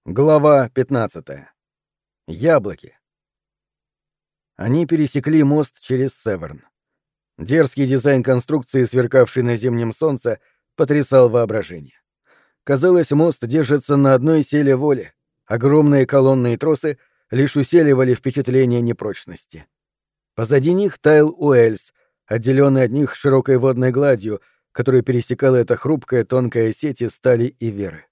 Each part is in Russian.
Глава 15. Яблоки. Они пересекли мост через Северн. Дерзкий дизайн конструкции, сверкавший на зимнем солнце, потрясал воображение. Казалось, мост держится на одной силе воли. Огромные колонны и тросы лишь усиливали впечатление непрочности. Позади них таял Уэльс, отделенный от них широкой водной гладью, которую пересекала эта хрупкая тонкая сеть из стали и веры.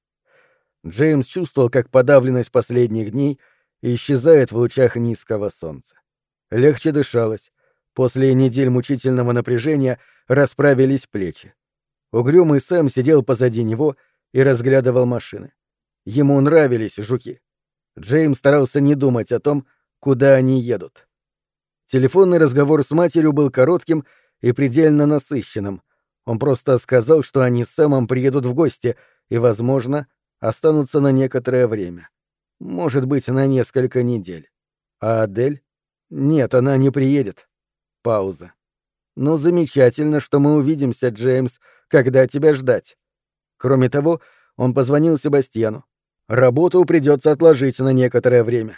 Джеймс чувствовал, как подавленность последних дней исчезает в лучах низкого солнца. Легче дышалось. После недель мучительного напряжения расправились плечи. Угрюмый Сэм сидел позади него и разглядывал машины. Ему нравились жуки. Джеймс старался не думать о том, куда они едут. Телефонный разговор с матерью был коротким и предельно насыщенным. Он просто сказал, что они с Сэмом приедут в гости и, возможно, останутся на некоторое время. Может быть, на несколько недель. А Адель? Нет, она не приедет. Пауза. Ну, замечательно, что мы увидимся, Джеймс. Когда тебя ждать? Кроме того, он позвонил Себастьяну. Работу придется отложить на некоторое время.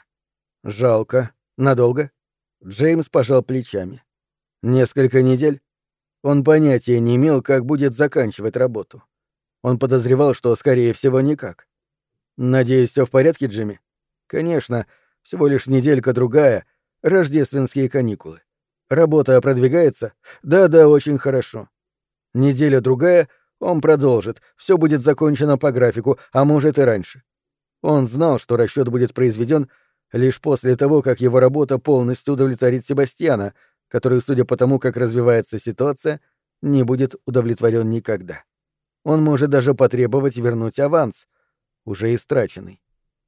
Жалко. Надолго? Джеймс пожал плечами. Несколько недель? Он понятия не имел, как будет заканчивать работу. Он подозревал, что, скорее всего, никак. «Надеюсь, все в порядке, Джимми?» «Конечно, всего лишь неделька-другая, рождественские каникулы. Работа продвигается?» «Да, очень хорошо». Неделя-другая, он продолжит, все будет закончено по графику, а может и раньше. Он знал, что расчет будет произведен лишь после того, как его работа полностью удовлетворит Себастьяна, который, судя по тому, как развивается ситуация, не будет удовлетворен никогда. Он может даже потребовать вернуть аванс, уже истраченный.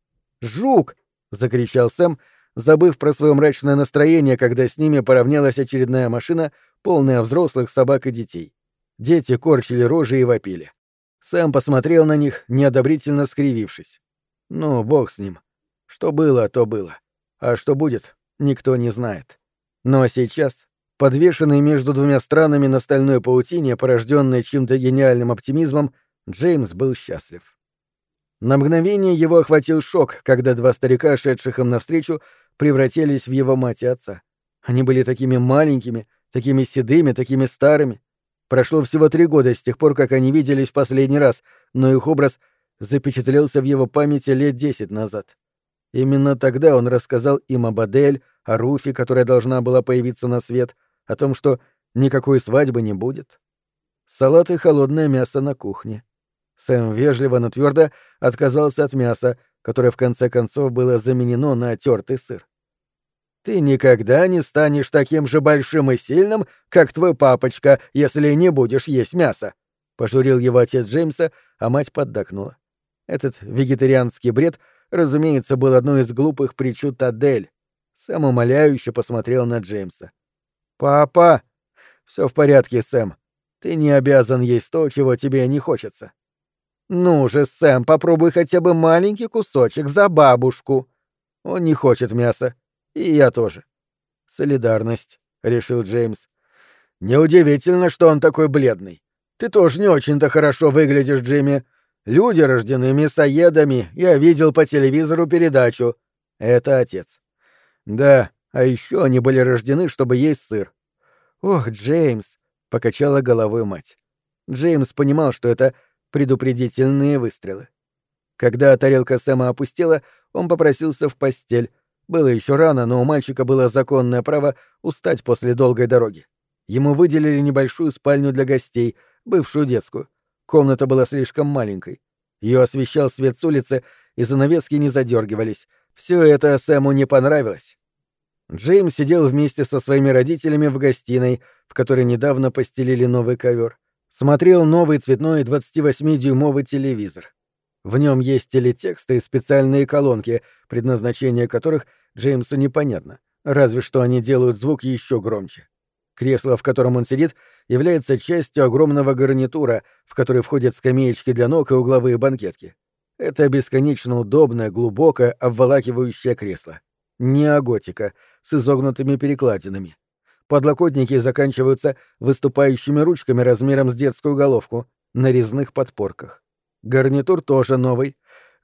«Жук!» — закричал Сэм, забыв про свое мрачное настроение, когда с ними поравнялась очередная машина, полная взрослых собак и детей. Дети корчили рожи и вопили. Сэм посмотрел на них, неодобрительно скривившись. Ну, бог с ним. Что было, то было. А что будет, никто не знает. Но сейчас, подвешенный между двумя странами на стальной паутине, порожденной чьим-то гениальным оптимизмом, Джеймс был счастлив. На мгновение его охватил шок, когда два старика, шедших им навстречу, превратились в его мать и отца. Они были такими маленькими, такими седыми, такими старыми. Прошло всего 3 года с тех пор, как они виделись в последний раз, но их образ запечатлелся в его памяти лет 10 назад. Именно тогда он рассказал им об Адель, о Руфи, которая должна была появиться на свет, о том, что никакой свадьбы не будет. Салат и холодное мясо на кухне. Сэм вежливо, но твердо отказался от мяса, которое в конце концов было заменено на тертый сыр. «Ты никогда не станешь таким же большим и сильным, как твой папочка, если не будешь есть мясо», — пожурил его отец Джеймса, а мать поддакнула. Этот вегетарианский бред, разумеется, был одной из глупых причуд Адель. Сэм умоляюще посмотрел на Джеймса. «Папа!» «Все в порядке, Сэм. Ты не обязан есть то, чего тебе не хочется». «Ну же, Сэм, попробуй хотя бы маленький кусочек за бабушку». «Он не хочет мяса. И я тоже». «Солидарность», — решил Джеймс. «Неудивительно, что он такой бледный. Ты тоже не очень-то хорошо выглядишь, Джимми. Люди рождены мясоедами, я видел по телевизору передачу». Это отец. «Да, а еще они были рождены, чтобы есть сыр». «Ох, Джеймс», — покачала головой мать. Джеймс понимал, что это предупредительные выстрелы. Когда тарелка Сэма опустела, он попросился в постель. Было еще рано, но у мальчика было законное право устать после долгой дороги. Ему выделили небольшую спальню для гостей, бывшую детскую. Комната была слишком маленькой. Ее освещал свет с улицы, и занавески не задергивались. Все это Сэму не понравилось. Джеймс сидел вместе со своими родителями в гостиной, в которой недавно постелили новый ковер. Смотрел новый цветной 28-дюймовый телевизор. В нем есть телетексты и специальные колонки, предназначение которых Джеймсу непонятно, разве что они делают звук еще громче. Кресло, в котором он сидит, является частью огромного гарнитура, в который входят скамеечки для ног и угловые банкетки. Это бесконечно удобное, глубокое, обволакивающее кресло. Неоготика, с изогнутыми перекладинами. Подлокотники заканчиваются выступающими ручками размером с детскую головку на резных подпорках. Гарнитур тоже новый.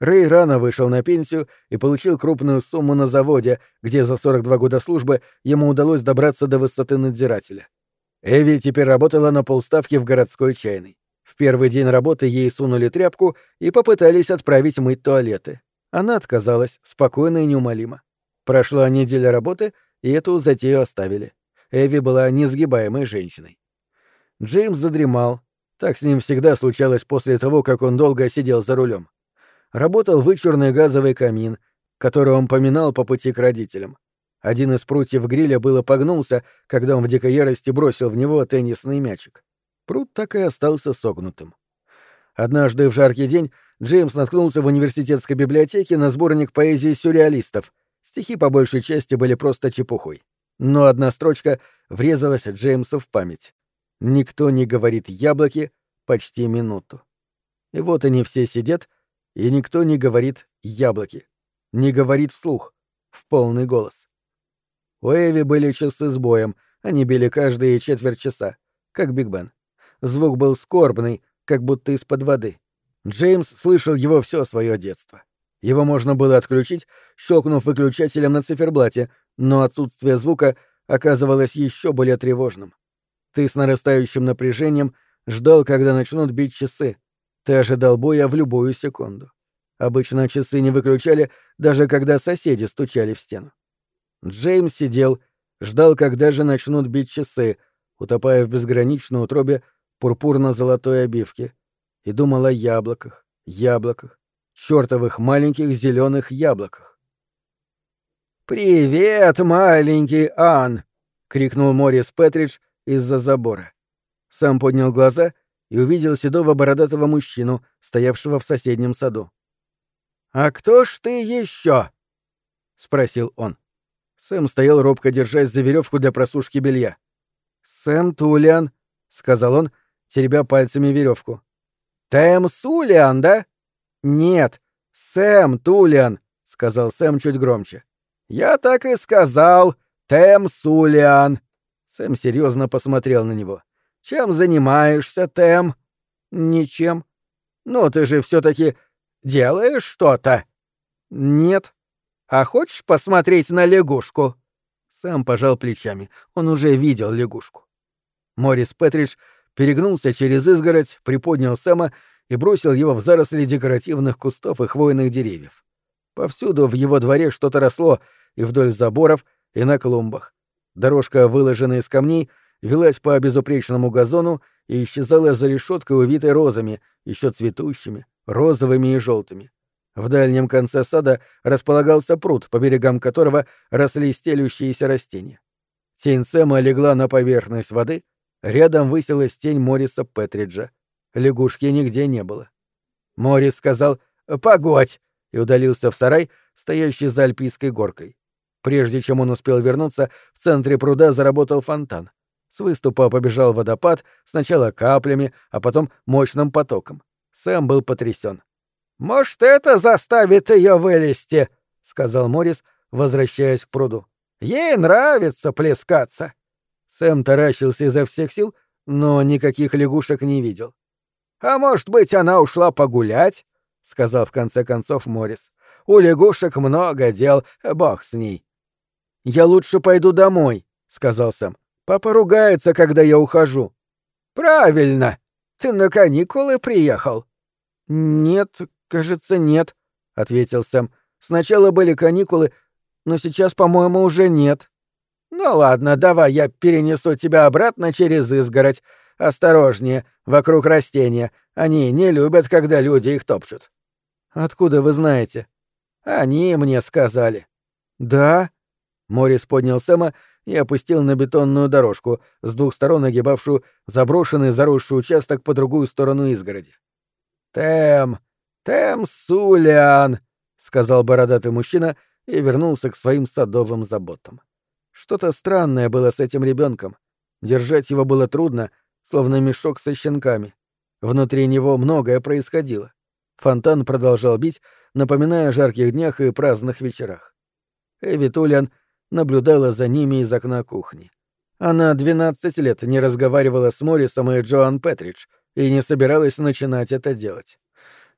Рэй рано вышел на пенсию и получил крупную сумму на заводе, где за 42 года службы ему удалось добраться до высоты надзирателя. Эви теперь работала на полставки в городской чайной. В первый день работы ей сунули тряпку и попытались отправить мыть туалеты. Она отказалась, спокойно и неумолимо. Прошла неделя работы, и эту затею оставили. Эви была несгибаемой женщиной. Джеймс задремал. Так с ним всегда случалось после того, как он долго сидел за рулем. Работал вычурный газовый камин, который он поминал по пути к родителям. Один из прутьев гриля было погнулся, когда он в дикой ярости бросил в него теннисный мячик. Прут так и остался согнутым. Однажды в жаркий день Джеймс наткнулся в университетской библиотеке на сборник поэзии сюрреалистов. Стихи по большей части были просто чепухой. Но одна строчка врезалась Джеймсу в память. «Никто не говорит яблоки почти минуту». И вот они все сидят, и никто не говорит яблоки. Не говорит вслух, в полный голос. У Эви были часы с боем, они били каждые четверть часа, как Биг Бен. Звук был скорбный, как будто из-под воды. Джеймс слышал его все свое детство. Его можно было отключить, щелкнув выключателем на циферблате, но отсутствие звука оказывалось еще более тревожным. Ты с нарастающим напряжением ждал, когда начнут бить часы. Ты ожидал боя в любую секунду. Обычно часы не выключали, даже когда соседи стучали в стену. Джеймс сидел, ждал, когда же начнут бить часы, утопая в безграничной утробе пурпурно-золотой обивки, и думал о яблоках, чёртовых маленьких зеленых яблоках. «Привет, маленький Ан!» — крикнул Моррис Петридж из-за забора. Сам поднял глаза и увидел седого бородатого мужчину, стоявшего в соседнем саду. «А кто ж ты еще?» — спросил он. Сэм стоял робко, держась за веревку для просушки белья. «Сэм Тулиан», — сказал он, теребя пальцами веревку. «Тэм Сулиан, да?» «Нет, Сэм Тулиан», — сказал Сэм чуть громче. «Я так и сказал, Тэм Сулиан». Сэм серьезно посмотрел на него. «Чем занимаешься, Тэм?» «Ничем». «Ну, ты же все-таки делаешь что-то?» «Нет». «А хочешь посмотреть на лягушку?» Сэм пожал плечами. Он уже видел лягушку. Моррис Петридж перегнулся через изгородь, приподнял Сэма и бросил его в заросли декоративных кустов и хвойных деревьев. Повсюду в его дворе что-то росло, и вдоль заборов, и на клумбах. Дорожка, выложенная из камней, велась по безупречному газону и исчезала за решеткой, увитой розами, еще цветущими, розовыми и желтыми. В дальнем конце сада располагался пруд, по берегам которого росли стелющиеся растения. Тень Сэма легла на поверхность воды, рядом высилась тень Морриса Петриджа. Лягушки нигде не было. Моррис сказал «Погодь!» и удалился в сарай, стоящий за альпийской горкой. Прежде чем он успел вернуться, в центре пруда заработал фонтан. С выступа побежал водопад, сначала каплями, а потом мощным потоком. Сэм был потрясен. «Может, это заставит ее вылезти», — сказал Моррис, возвращаясь к пруду. «Ей нравится плескаться». Сэм таращился изо всех сил, но никаких лягушек не видел. «А может быть, она ушла погулять?» — сказал в конце концов Моррис. «У лягушек много дел, бог с ней». «Я лучше пойду домой», — сказал Сэм. «Папа ругается, когда я ухожу». «Правильно. Ты на каникулы приехал?» «Нет, кажется, нет», — ответил Сэм. «Сначала были каникулы, но сейчас, по-моему, уже нет». «Ну ладно, давай я перенесу тебя обратно через изгородь. Осторожнее, вокруг растения. Они не любят, когда люди их топчут». «Откуда вы знаете?» «Они мне сказали». «Да?» Моррис поднял Сэма и опустил на бетонную дорожку, с двух сторон огибавшую заброшенный заросший участок по другую сторону изгороди. «Тэм Сулиан», — сказал бородатый мужчина и вернулся к своим садовым заботам. Что-то странное было с этим ребенком. Держать его было трудно, словно мешок со щенками. Внутри него многое происходило. Фонтан продолжал бить, напоминая о жарких днях и праздных вечерах. Эви Тулиан наблюдала за ними из окна кухни. Она 12 лет не разговаривала с Моррисом и Джоан Петридж и не собиралась начинать это делать.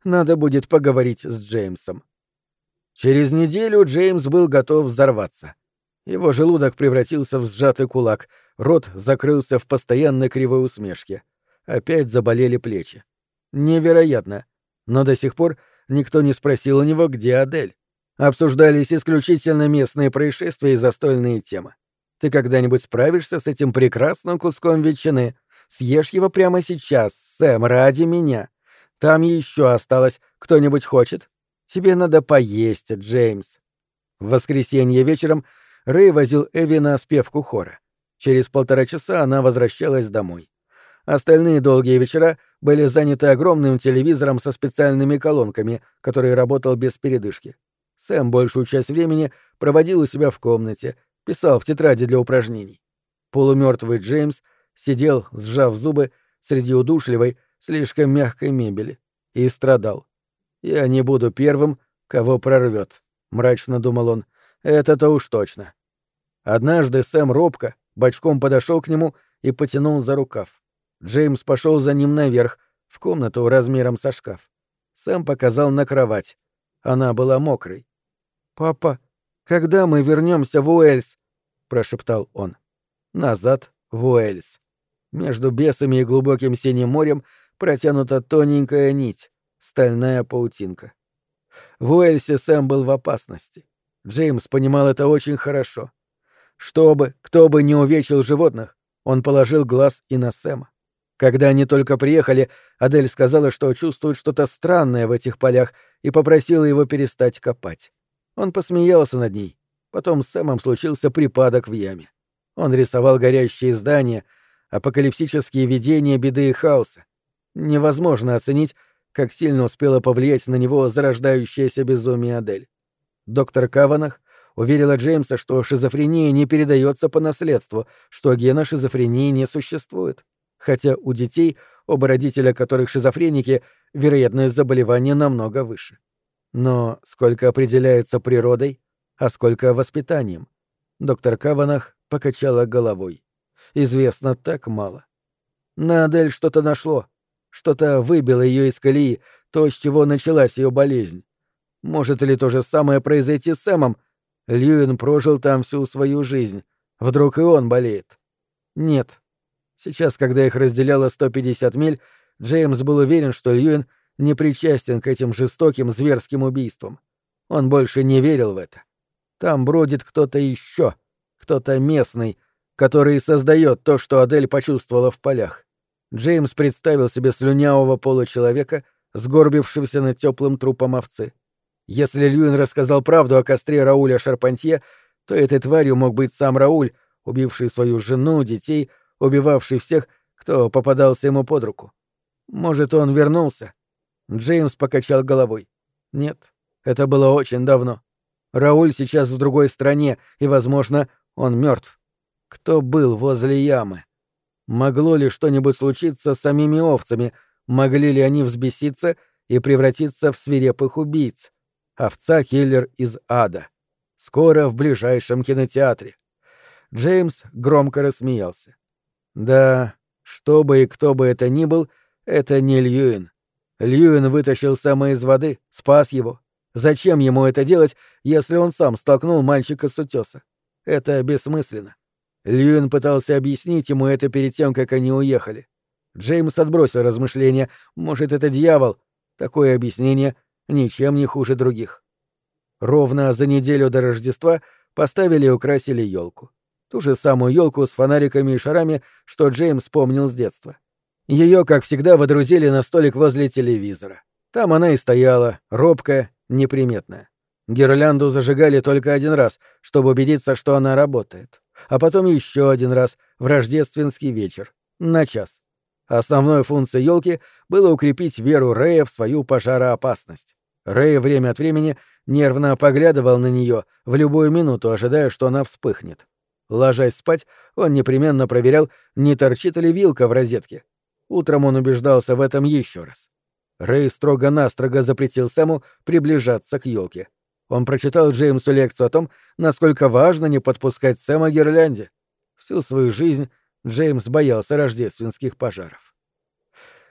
Надо будет поговорить с Джеймсом. Через неделю Джеймс был готов взорваться. Его желудок превратился в сжатый кулак, рот закрылся в постоянной кривой усмешке. Опять заболели плечи. Невероятно. Но до сих пор никто не спросил у него, где Адель. Обсуждались исключительно местные происшествия и застольные темы. Ты когда-нибудь справишься с этим прекрасным куском ветчины? Съешь его прямо сейчас, Сэм, ради меня. Там еще осталось. Кто-нибудь хочет? Тебе надо поесть, Джеймс. В воскресенье вечером Рэй возил Эви на спевку хора. Через 1,5 часа она возвращалась домой. Остальные долгие вечера были заняты огромным телевизором со специальными колонками, который работал без передышки. Сэм большую часть времени проводил у себя в комнате, писал в тетради для упражнений. Полумертвый Джеймс сидел, сжав зубы, среди удушливой, слишком мягкой мебели, и страдал. «Я не буду первым, кого прорвет», — мрачно думал он. «Это-то уж точно». Однажды Сэм робко, бочком подошел к нему и потянул за рукав. Джеймс пошел за ним наверх, в комнату размером со шкаф. Сэм показал на кровать. Она была мокрой. «Папа, когда мы вернемся в Уэльс?» — прошептал он. Назад в Уэльс. Между бесами и глубоким синим морем протянута тоненькая нить, стальная паутинка. В Уэльсе Сэм был в опасности. Джеймс понимал это очень хорошо. Кто бы не увечил животных, он положил глаз и на Сэма. Когда они только приехали, Адель сказала, что чувствует что-то странное в этих полях, и попросила его перестать копать. Он посмеялся над ней. Потом с Сэмом случился припадок в яме. Он рисовал горящие здания, апокалиптические видения беды и хаоса. Невозможно оценить, как сильно успело повлиять на него зарождающееся безумие Адель. Доктор Каванах уверила Джеймса, что шизофрения не передается по наследству, что гена шизофрении не существует. Хотя у детей, оба родителя которых шизофреники, вероятность заболевания намного выше. Но сколько определяется природой, а сколько воспитанием? Доктор Каванах покачала головой. Известно так мало. На Адель что-то нашло. Что-то выбило ее из колеи, то, с чего началась ее болезнь. Может ли то же самое произойти с Сэмом? Льюин прожил там всю свою жизнь. Вдруг и он болеет? Нет. Сейчас, когда их разделяло 150 миль, Джеймс был уверен, что Льюин не причастен к этим жестоким зверским убийствам. Он больше не верил в это. Там бродит кто-то еще, кто-то местный, который создает то, что Адель почувствовала в полях. Джеймс представил себе слюнявого получеловека, сгорбившегося над теплым трупом овцы. Если Льюин рассказал правду о костре Рауля Шарпантье, то этой тварью мог быть сам Рауль, убивший свою жену, детей, убивавший всех, кто попадался ему под руку. Может, он вернулся? Джеймс покачал головой. Нет, это было очень давно. Рауль сейчас в другой стране, и, возможно, он мертв. Кто был возле ямы? Могло ли что-нибудь случиться с самими овцами? Могли ли они взбеситься и превратиться в свирепых убийц? Овца-киллер из ада. Скоро в ближайшем кинотеатре. Джеймс громко рассмеялся. Да, что бы и кто бы это ни был, это не Льюин. Льюин вытащил Сэма из воды, спас его. Зачем ему это делать, если он сам столкнул мальчика с утёса? Это бессмысленно. Льюин пытался объяснить ему это перед тем, как они уехали. Джеймс отбросил размышления. Может, это дьявол? Такое объяснение ничем не хуже других. Ровно за неделю до Рождества поставили и украсили елку. Ту же самую елку с фонариками и шарами, что Джеймс помнил с детства. Ее, как всегда, водрузили на столик возле телевизора. Там она и стояла, робкая, неприметная. Гирлянду зажигали только один раз, чтобы убедиться, что она работает. А потом еще один раз, в рождественский вечер, на час. Основной функцией елки было укрепить веру Рэя в свою пожароопасность. Рэй время от времени нервно поглядывал на нее, в любую минуту ожидая, что она вспыхнет. Ложась спать, он непременно проверял, не торчит ли вилка в розетке. Утром он убеждался в этом еще раз. Рэй строго-настрого запретил Сэму приближаться к елке. Он прочитал Джеймсу лекцию о том, насколько важно не подпускать Сэма к гирлянде. Всю свою жизнь Джеймс боялся рождественских пожаров.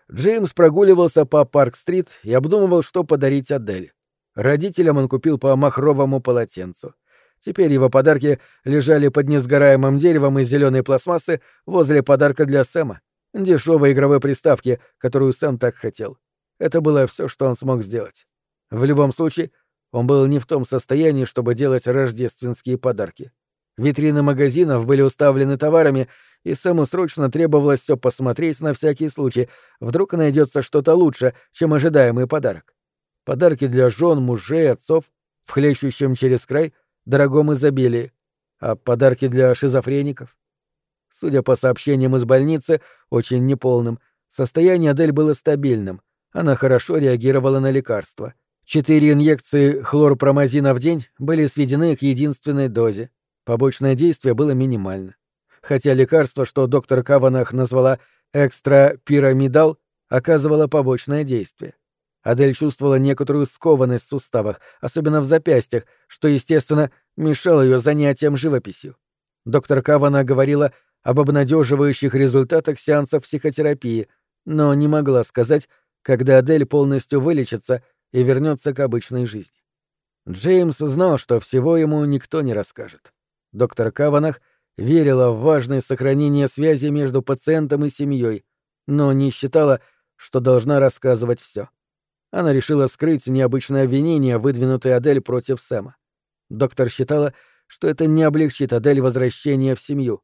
Джеймс прогуливался по Парк-стрит и обдумывал, что подарить Адель. Родителям он купил по махровому полотенцу. Теперь его подарки лежали под несгораемым деревом из зеленой пластмассы возле подарка для Сэма, дешевой игровой приставки, которую Сэм так хотел. Это было все, что он смог сделать. В любом случае, он был не в том состоянии, чтобы делать рождественские подарки. Витрины магазинов были уставлены товарами, и Сэму срочно требовалось все посмотреть на всякий случай, вдруг найдется что-то лучше, чем ожидаемый подарок. Подарки для жен, мужей, отцов, в хлещущем через край, дорогом изобилии. А подарки для шизофреников? Судя по сообщениям из больницы, очень неполным, состояние Адель было стабильным. Она хорошо реагировала на лекарства. 4 инъекции хлорпромазина в день были сведены к единственной дозе. Побочное действие было минимально. Хотя лекарство, что доктор Каванах назвала экстрапирамидал, оказывало побочное действие. Адель чувствовала некоторую скованность в суставах, особенно в запястьях, что, естественно, мешало ее занятиям живописью. Доктор Каванах говорила об обнадеживающих результатах сеансов психотерапии, но не могла сказать, когда Адель полностью вылечится и вернется к обычной жизни. Джеймс знал, что всего ему никто не расскажет. Доктор Каванах верила в важность сохранения связи между пациентом и семьей, но не считала, что должна рассказывать все. Она решила скрыть необычное обвинение, выдвинутое Адель против Сэма. Доктор считала, что это не облегчит Адель возвращение в семью.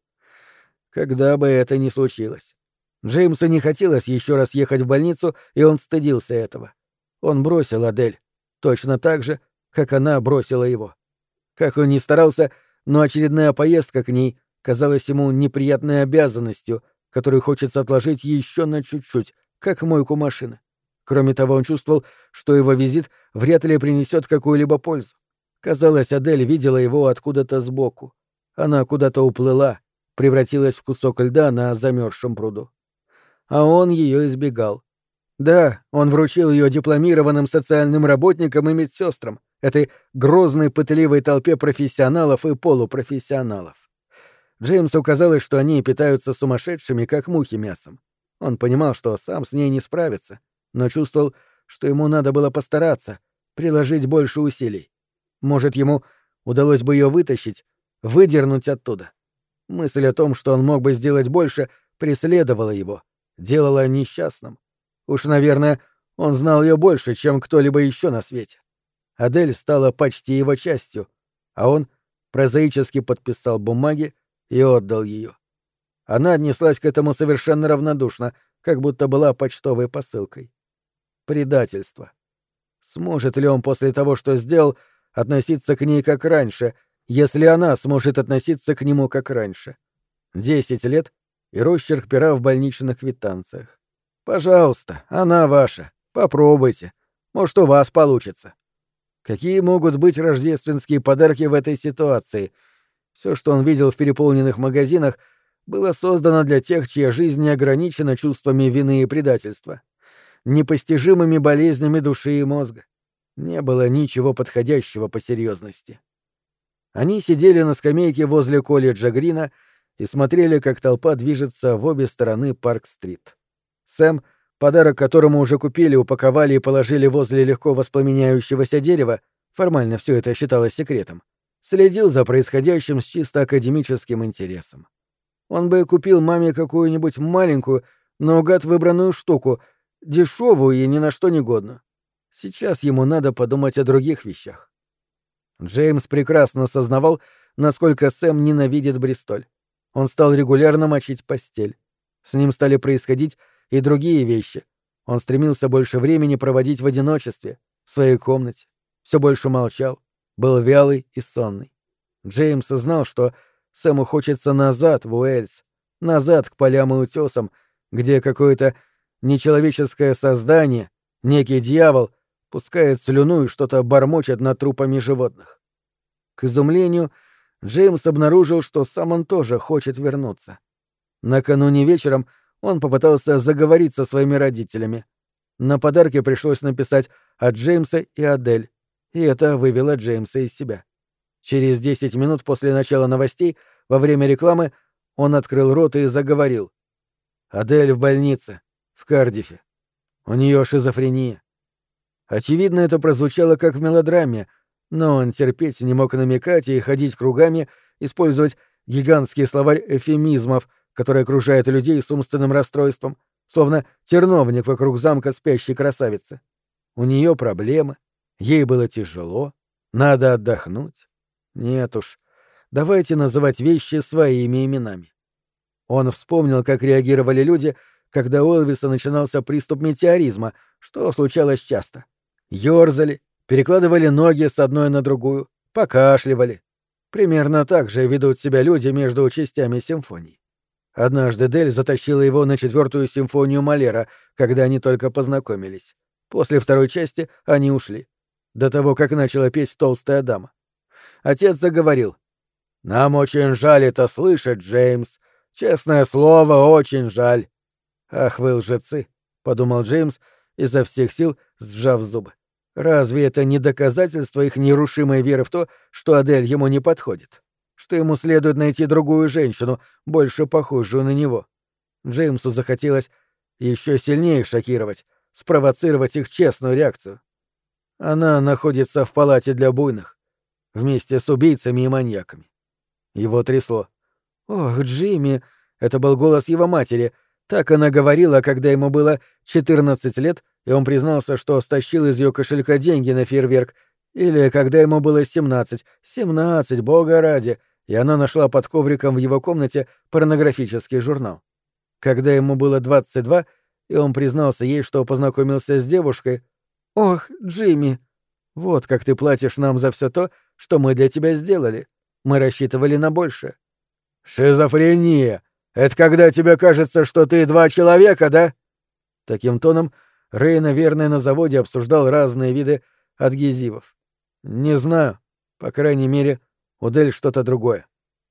Когда бы это ни случилось. Джеймсу не хотелось еще раз ехать в больницу, и он стыдился этого. Он бросил Адель, точно так же, как она бросила его. Как он ни старался, но очередная поездка к ней казалась ему неприятной обязанностью, которую хочется отложить еще на чуть-чуть, как мойку машины. Кроме того, он чувствовал, что его визит вряд ли принесет какую-либо пользу. Казалось, Адель видела его откуда-то сбоку. Она куда-то уплыла, превратилась в кусок льда на замерзшем пруду. А он ее избегал. Да, он вручил ее дипломированным социальным работникам и медсестрам, этой грозной пытливой толпе профессионалов и полупрофессионалов. Джеймсу казалось, что они питаются сумасшедшими, как мухи мясом. Он понимал, что сам с ней не справится, но чувствовал, что ему надо было постараться, приложить больше усилий. Может, ему удалось бы ее вытащить, выдернуть оттуда. Мысль о том, что он мог бы сделать больше, преследовала его, делала несчастным. Уж, наверное, он знал ее больше, чем кто-либо еще на свете. Адель стала почти его частью, а он прозаически подписал бумаги и отдал ее. Она отнеслась к этому совершенно равнодушно, как будто была почтовой посылкой. Предательство. Сможет ли он после того, что сделал, относиться к ней как раньше, если она сможет относиться к нему как раньше? 10 лет и росчерк пера в больничных квитанциях. Пожалуйста, она ваша. Попробуйте. Может, у вас получится. Какие могут быть рождественские подарки в этой ситуации? Все, что он видел в переполненных магазинах, было создано для тех, чья жизнь не ограничена чувствами вины и предательства, непостижимыми болезнями души и мозга. Не было ничего подходящего по серьезности. Они сидели на скамейке возле колледжа Грина и смотрели, как толпа движется в обе стороны Парк-стрит. Сэм, подарок которому уже купили, упаковали и положили возле легко воспламеняющегося дерева, формально все это считалось секретом, следил за происходящим с чисто академическим интересом. Он бы купил маме какую-нибудь маленькую, наугад выбранную штуку, дешевую и ни на что не годную. Сейчас ему надо подумать о других вещах. Джеймс прекрасно сознавал, насколько Сэм ненавидит Бристоль. Он стал регулярно мочить постель. С ним стали происходить и другие вещи. Он стремился больше времени проводить в одиночестве, в своей комнате. Все больше молчал, был вялый и сонный. Джеймс знал, что Сэму хочется назад в Уэльс, назад к полям и утесам, где какое-то нечеловеческое создание, некий дьявол, пускает слюну и что-то бормочет над трупами животных. К изумлению, Джеймс обнаружил, что сам он тоже хочет вернуться. Накануне вечером он попытался заговорить со своими родителями. На подарке пришлось написать от Джеймса и Адель, и это вывело Джеймса из себя. Через 10 минут после начала новостей, во время рекламы, он открыл рот и заговорил. «Адель в больнице, в Кардифе. У нее шизофрения. Очевидно, это прозвучало как в мелодраме, но он терпеть не мог намекать и ходить кругами, использовать гигантский словарь эвфемизмов, который окружает людей с умственным расстройством, словно терновник вокруг замка спящей красавицы. У нее проблемы, ей было тяжело, надо отдохнуть. Нет уж, давайте называть вещи своими именами. Он вспомнил, как реагировали люди, когда у Элвиса начинался приступ метеоризма, что случалось часто. Ёрзали, перекладывали ноги с одной на другую, покашливали. Примерно так же ведут себя люди между частями симфоний. Однажды Дель затащила его на 4-ю симфонию Малера, когда они только познакомились. После второй части они ушли. До того, как начала петь толстая дама. Отец заговорил. «Нам очень жаль это слышать, Джеймс. Честное слово, очень жаль». «Ах вы лжецы», — подумал Джеймс, изо всех сил сжав зубы. «Разве это не доказательство их нерушимой веры в то, что Адель ему не подходит? Что ему следует найти другую женщину, больше похожую на него?» Джеймсу захотелось еще сильнее шокировать, спровоцировать их честную реакцию. Она находится в палате для буйных, вместе с убийцами и маньяками. Его трясло. «Ох, Джимми!» — это был голос его матери. Так она говорила, когда ему было 14 лет, и он признался, что стащил из ее кошелька деньги на фейерверк. Или когда ему было 17. 17, бога ради! И она нашла под ковриком в его комнате порнографический журнал. Когда ему было 22, и он признался ей, что познакомился с девушкой. «Ох, Джимми! Вот как ты платишь нам за все то, что мы для тебя сделали. Мы рассчитывали на большее». «Шизофрения! Это когда тебе кажется, что ты два человека, да?» Таким тоном Рэй, наверное, на заводе обсуждал разные виды адгезивов. «Не знаю. По крайней мере, у Дель что-то другое».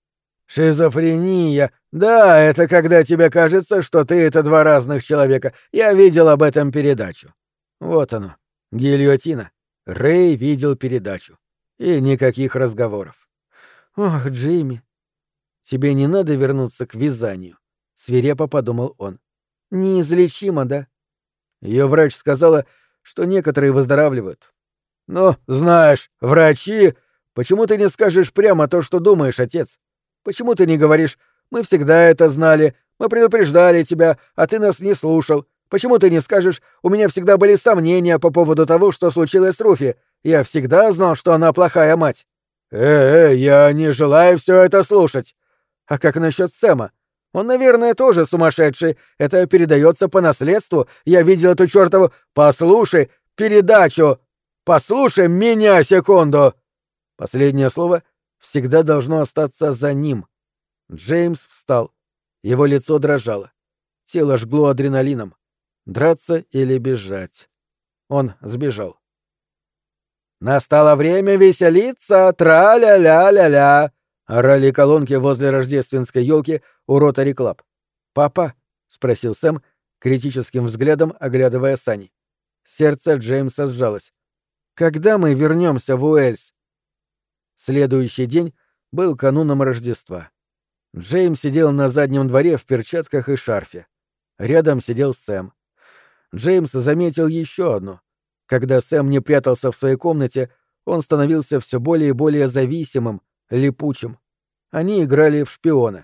«Шизофрения! Да, это когда тебе кажется, что ты — это два разных человека. Я видел об этом передачу». Вот оно. Гильотина. Рэй видел передачу. И никаких разговоров. «Ох, Джимми, тебе не надо вернуться к вязанию», — свирепо подумал он. «Неизлечимо, да?» Ее врач сказала, что некоторые выздоравливают. «Ну, знаешь, врачи... Почему ты не скажешь прямо то, что думаешь, отец? Почему ты не говоришь: мы всегда это знали, мы предупреждали тебя, а ты нас не слушал? Почему ты не скажешь: у меня всегда были сомнения по поводу того, что случилось с Руфи. Я всегда знал, что она плохая мать». Я не желаю все это слушать. А как насчет Сэма? Он, наверное, тоже сумасшедший. Это передается по наследству. Я видел эту чертову... Послушай передачу! Послушай меня секунду!» Последнее слово всегда должно остаться за ним. Джеймс встал. Его лицо дрожало. Тело жгло адреналином. Драться или бежать? Он сбежал. «Настало время веселиться! Тра-ля-ля-ля-ля!» — орали колонки возле рождественской елки у Ротари Клаб. «Папа?» — спросил Сэм, критическим взглядом оглядывая сани. Сердце Джеймса сжалось. «Когда мы вернемся в Уэльс?» Следующий день был кануном Рождества. Джеймс сидел на заднем дворе в перчатках и шарфе. Рядом сидел Сэм. Джеймс заметил еще одно. Когда Сэм не прятался в своей комнате, он становился все более и более зависимым, липучим. Они играли в шпиона.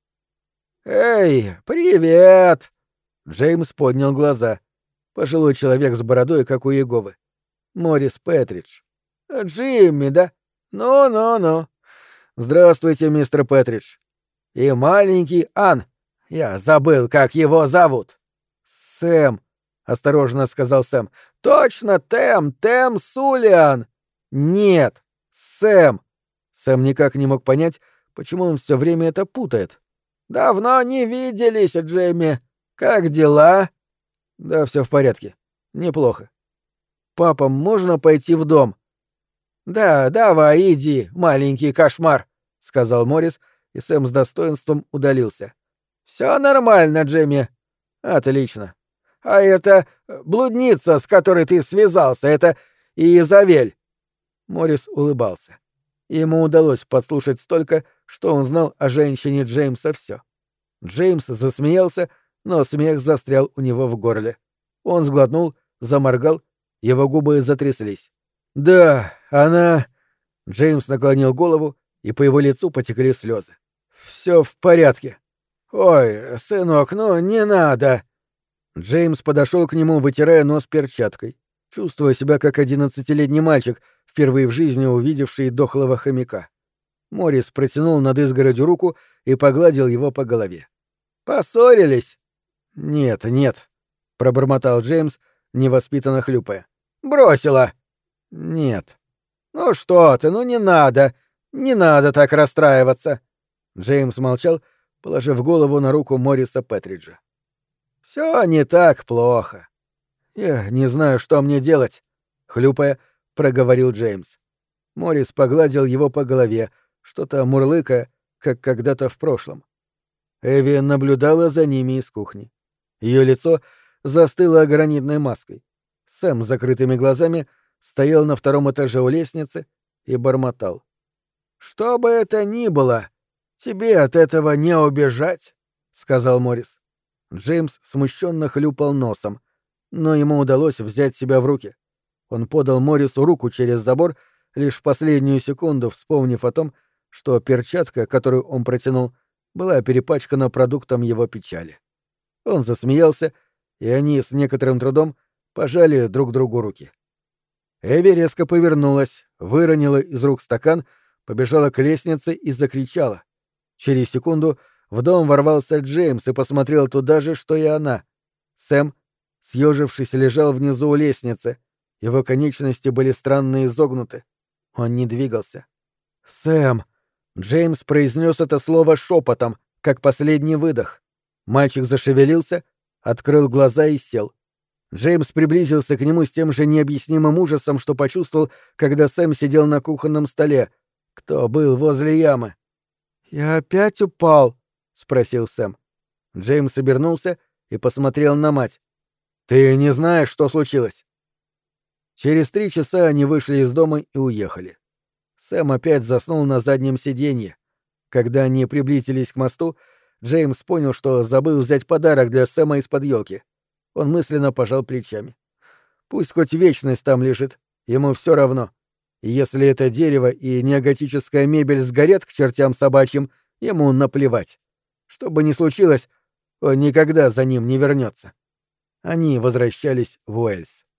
«Эй, привет!» Джеймс поднял глаза. Пожилой человек с бородой, как у Иеговы. Морис Петридж. «Джимми, да? Ну-ну-ну. Здравствуйте, мистер Петридж. И маленький Ан. Я забыл, как его зовут». «Сэм», — осторожно сказал Сэм. «Точно, Тем Сулиан!» «Нет, Сэм!» Сэм никак не мог понять, почему он все время это путает. «Давно не виделись, Джейми. Как дела?» «Да, все в порядке. Неплохо». «Папа, можно пойти в дом?» «Да, давай, иди, маленький кошмар», — сказал Моррис, и Сэм с достоинством удалился. «Все нормально, Джейми». «Отлично. А это блудница, с которой ты связался, это Изавель». Моррис улыбался. Ему удалось подслушать столько, что он знал о женщине Джеймса все. Джеймс засмеялся, но смех застрял у него в горле. Он сглотнул, заморгал, его губы затряслись. «Да, она...» Джеймс наклонил голову, и по его лицу потекли слезы. «Все в порядке». «Ой, сынок, ну не надо!» Джеймс подошел к нему, вытирая нос перчаткой, чувствуя себя как 11-летний мальчик, впервые в жизни увидевший дохлого хомяка. Моррис протянул над изгородью руку и погладил его по голове. «Поссорились?» «Нет, нет», — пробормотал Джеймс, невоспитанно хлюпая. «Бросила?» «Нет». «Ну что ты, ну не надо! Не надо так расстраиваться!» Джеймс молчал, положив голову на руку Морриса Петриджа. «Все не так плохо. Я не знаю, что мне делать», — хлюпая, проговорил Джеймс. Моррис погладил его по голове, что-то мурлыкая, как когда-то в прошлом. Эви наблюдала за ними из кухни. Ее лицо застыло гранитной маской. Сэм с закрытыми глазами стоял на втором этаже у лестницы и бормотал. «Что бы это ни было, тебе от этого не убежать», — сказал Моррис. Джеймс смущенно хлюпал носом, но ему удалось взять себя в руки. Он подал Моррису руку через забор, лишь в последнюю секунду вспомнив о том, что перчатка, которую он протянул, была перепачкана продуктом его печали. Он засмеялся, и они с некоторым трудом пожали друг другу руки. Эви резко повернулась, выронила из рук стакан, побежала к лестнице и закричала. Через секунду в дом ворвался Джеймс и посмотрел туда же, что и она. Сэм, съежившись, лежал внизу у лестницы. Его конечности были странно изогнуты. Он не двигался. «Сэм!» Джеймс произнес это слово шепотом, как последний выдох. Мальчик зашевелился, открыл глаза и сел. Джеймс приблизился к нему с тем же необъяснимым ужасом, что почувствовал, когда Сэм сидел на кухонном столе. Кто был возле ямы? «Я опять упал?» — спросил Сэм. Джеймс обернулся и посмотрел на мать. «Ты не знаешь, что случилось?» Через 3 часа они вышли из дома и уехали. Сэм опять заснул на заднем сиденье. Когда они приблизились к мосту, Джеймс понял, что забыл взять подарок для Сэма из-под елки. Он мысленно пожал плечами. Пусть хоть вечность там лежит, ему все равно. И если это дерево и неоготическая мебель сгорят к чертям собачьим, ему наплевать. Что бы ни случилось, он никогда за ним не вернется. Они возвращались в Уэльс.